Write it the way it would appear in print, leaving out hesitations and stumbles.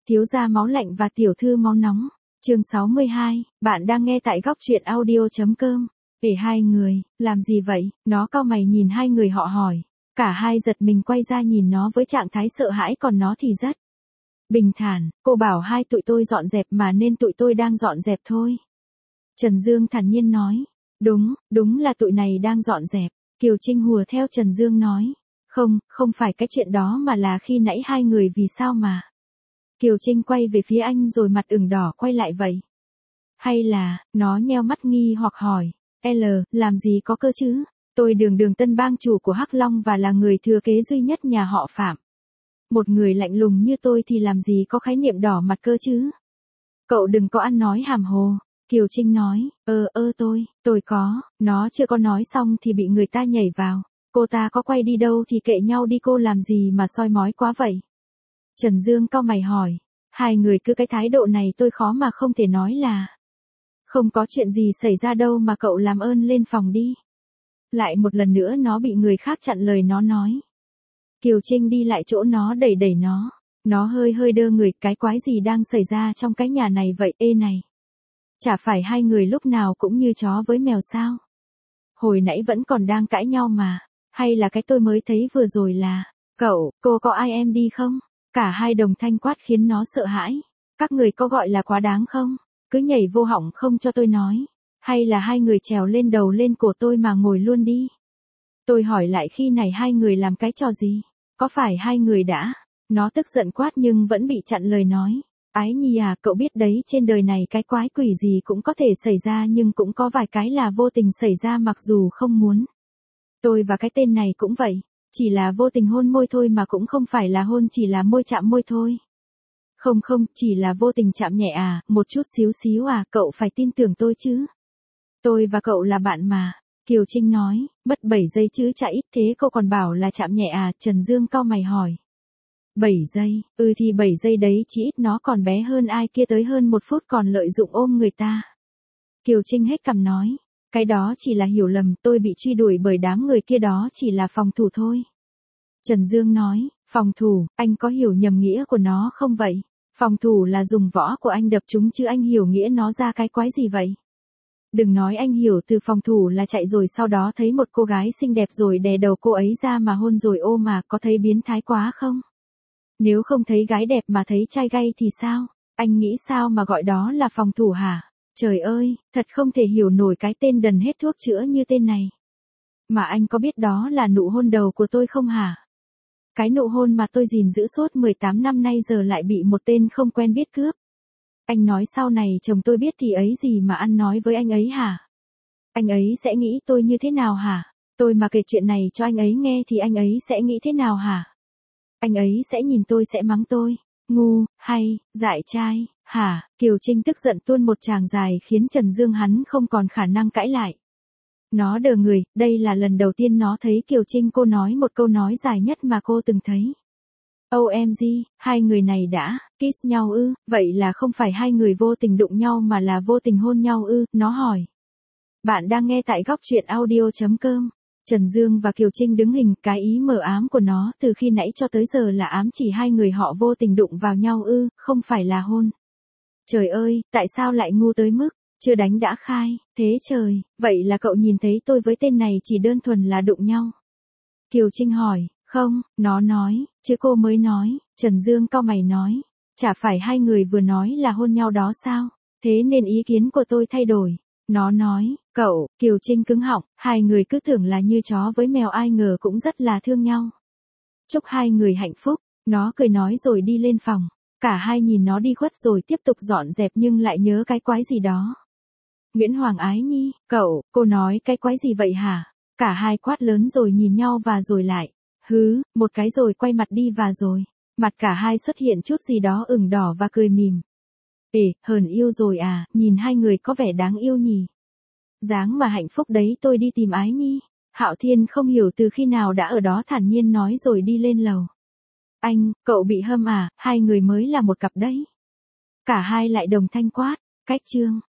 Thiếu gia máu lạnh và tiểu thư máu nóng. Chương 62, bạn đang nghe tại góc truyện audio.com. Để hai người, làm gì vậy? Nó cau mày nhìn hai người họ hỏi. Cả hai giật mình quay ra nhìn nó với trạng thái sợ hãi, còn nó thì rất bình thản. Cô bảo hai tụi tôi dọn dẹp mà nên tụi tôi đang dọn dẹp thôi. Trần Dương thản nhiên nói. Đúng là tụi này đang dọn dẹp. Kiều Trinh hùa theo Trần Dương nói. Không phải cái chuyện đó mà là khi nãy hai người vì sao mà. Kiều Trinh quay về phía anh rồi mặt ửng đỏ quay lại vậy. Hay là, nó nheo mắt nghi hoặc hỏi. Làm gì có cơ chứ? Tôi đường tân bang chủ của Hắc Long và là người thừa kế duy nhất nhà họ Phạm. Một người lạnh lùng như tôi thì làm gì có khái niệm đỏ mặt cơ chứ? Cậu đừng có ăn nói hàm hồ. Kiều Trinh nói, tôi có, nó chưa có nói xong thì bị người ta nhảy vào. Cô ta có quay đi đâu thì kệ nhau đi, cô làm gì mà soi mói quá vậy? Trần Dương cau mày hỏi, hai người cứ cái thái độ này tôi khó mà không thể nói là. Không có chuyện gì xảy ra đâu mà cậu làm ơn lên phòng đi. Lại một lần nữa nó bị người khác chặn lời nó nói. Kiều Trinh đi lại chỗ nó đẩy nó. Nó hơi đơ người, cái quái gì đang xảy ra trong cái nhà này vậy? Ê này. Chả phải hai người lúc nào cũng như chó với mèo sao? Hồi nãy vẫn còn đang cãi nhau mà. Hay là cái tôi mới thấy vừa rồi là, cô có ai em đi không? Cả hai đồng thanh quát khiến nó sợ hãi. Các người có gọi là quá đáng không? Cứ nhảy vô họng không cho tôi nói. Hay là hai người trèo lên đầu lên cổ tôi mà ngồi luôn đi. Tôi hỏi lại khi này hai người làm cái trò gì? Có phải hai người đã? Nó tức giận quát nhưng vẫn bị chặn lời nói. Ái Nhi à, cậu biết đấy, trên đời này cái quái quỷ gì cũng có thể xảy ra, nhưng cũng có vài cái là vô tình xảy ra mặc dù không muốn. Tôi và cái tên này cũng vậy. Chỉ là vô tình hôn môi thôi mà cũng không phải là hôn, chỉ là môi chạm môi thôi. Không, chỉ là vô tình chạm nhẹ à, một chút xíu à, cậu phải tin tưởng tôi chứ. Tôi và cậu là bạn mà. Kiều Trinh nói, mất 7 giây chứ chả ít thế cô còn bảo là chạm nhẹ à? Trần Dương cau mày hỏi. 7 giây, thì 7 giây đấy, chỉ ít nó còn bé hơn ai kia tới hơn 1 phút còn lợi dụng ôm người ta. Kiều Trinh hết cằm nói, cái đó chỉ là hiểu lầm, tôi bị truy đuổi bởi đám người kia, đó chỉ là phòng thủ thôi. Trần Dương nói, phòng thủ, anh có hiểu nhầm nghĩa của nó không vậy? Phòng thủ là dùng võ của anh đập chúng chứ anh hiểu nghĩa nó ra cái quái gì vậy? Đừng nói anh hiểu từ phòng thủ là chạy rồi sau đó thấy một cô gái xinh đẹp rồi đè đầu cô ấy ra mà hôn rồi ô mà, có thấy biến thái quá không? Nếu không thấy gái đẹp mà thấy trai gay thì sao? Anh nghĩ sao mà gọi đó là phòng thủ hả? Trời ơi, thật không thể hiểu nổi cái tên đần hết thuốc chữa như tên này. Mà anh có biết đó là nụ hôn đầu của tôi không hả? Cái nụ hôn mà tôi gìn giữ suốt 18 năm nay giờ lại bị một tên không quen biết cướp. Anh nói sau này chồng tôi biết thì ấy gì mà ăn nói với anh ấy hả? Anh ấy sẽ nghĩ tôi như thế nào hả? Tôi mà kể chuyện này cho anh ấy nghe thì anh ấy sẽ nghĩ thế nào hả? Anh ấy sẽ nhìn tôi sẽ mắng tôi, ngu, hay, dại trai, hả? Kiều Trinh tức giận tuôn một tràng dài khiến Trần Dương hắn không còn khả năng cãi lại. Nó đờ người, đây là lần đầu tiên nó thấy Kiều Trinh cô nói một câu nói dài nhất mà cô từng thấy. OMG, hai người này đã kiss nhau ư? Vậy là không phải hai người vô tình đụng nhau mà là vô tình hôn nhau ư? Nó hỏi. Bạn đang nghe tại góc truyện audio.com. Trần Dương và Kiều Trinh đứng hình, cái ý mờ ám của nó từ khi nãy cho tới giờ là ám chỉ hai người họ vô tình đụng vào nhau ư, không phải là hôn. Trời ơi, tại sao lại ngu tới mức chưa đánh đã khai? Thế trời, vậy là cậu nhìn thấy tôi với tên này chỉ đơn thuần là đụng nhau? Kiều Trinh hỏi. Không, nó nói, chứ cô mới nói. Trần Dương cau mày nói, chả phải hai người vừa nói là hôn nhau đó sao? Thế nên ý kiến của tôi thay đổi. Nó nói, Kiều Trinh cứng họng, hai người cứ tưởng là như chó với mèo, ai ngờ cũng rất là thương nhau. Chúc hai người hạnh phúc, nó cười nói rồi đi lên phòng. Cả hai nhìn nó đi khuất rồi tiếp tục dọn dẹp nhưng lại nhớ cái quái gì đó. Nguyễn Hoàng Ái Nhi, cô nói cái quái gì vậy hả? Cả hai quát lớn rồi nhìn nhau và rồi lại. Một cái rồi quay mặt đi và rồi. Mặt cả hai xuất hiện chút gì đó ửng đỏ và cười mỉm. Hờn yêu rồi à, nhìn hai người có vẻ đáng yêu nhỉ. Dáng mà hạnh phúc đấy, tôi đi tìm Ái Nhi. Hạo Thiên không hiểu từ khi nào đã ở đó thản nhiên nói rồi đi lên lầu. Cậu bị hâm à, hai người mới là một cặp đấy. Cả hai lại đồng thanh quát, cách chương.